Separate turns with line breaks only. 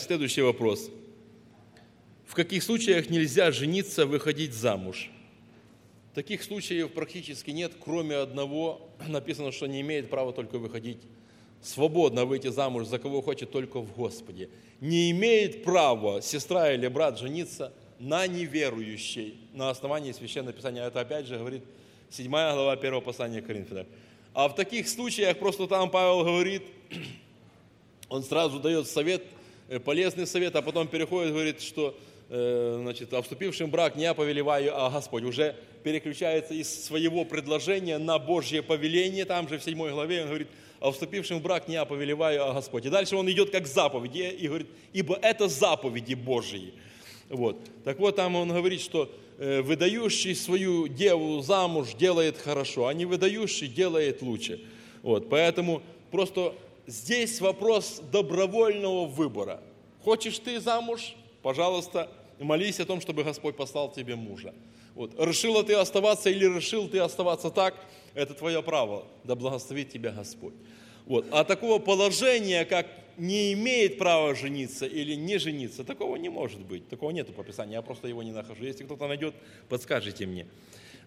Следующий вопрос. В каких случаях нельзя жениться, выходить замуж? Таких случаев практически нет, кроме одного. Написано, что не имеет права только выходить свободно выйти замуж за кого хочет, только в Господе. Не имеет права сестра или брат жениться на неверующей на основании Священного Писания. Это опять же говорит 7 глава 1 послания к Коринфянам. А в таких случаях просто там Павел говорит, он сразу дает совет, полезный совет, а потом переходит, говорит, что о вступившем в брак не я повелеваю, а Господь. Уже переключается из своего предложения на Божье повеление, там же в 7 главе он говорит, а вступившим в брак не я повелеваю, а Господь. И дальше он идет как заповеди и говорит, ибо это заповеди Божьи. Вот. Так вот, там он говорит, что выдающий свою деву замуж делает хорошо, а не выдающий делает лучше. Вот. Поэтому просто здесь вопрос добровольного выбора. Хочешь ты замуж? Пожалуйста, молись о том, чтобы Господь послал тебе мужа. Вот. Решила ты оставаться или решил ты оставаться так, это твое право, да благословит тебя Господь. Вот. А такого положения, как не имеет права жениться или не жениться, такого не может быть. Такого нету по Писанию, я просто его не нахожу. Если кто-то найдет, подскажите мне.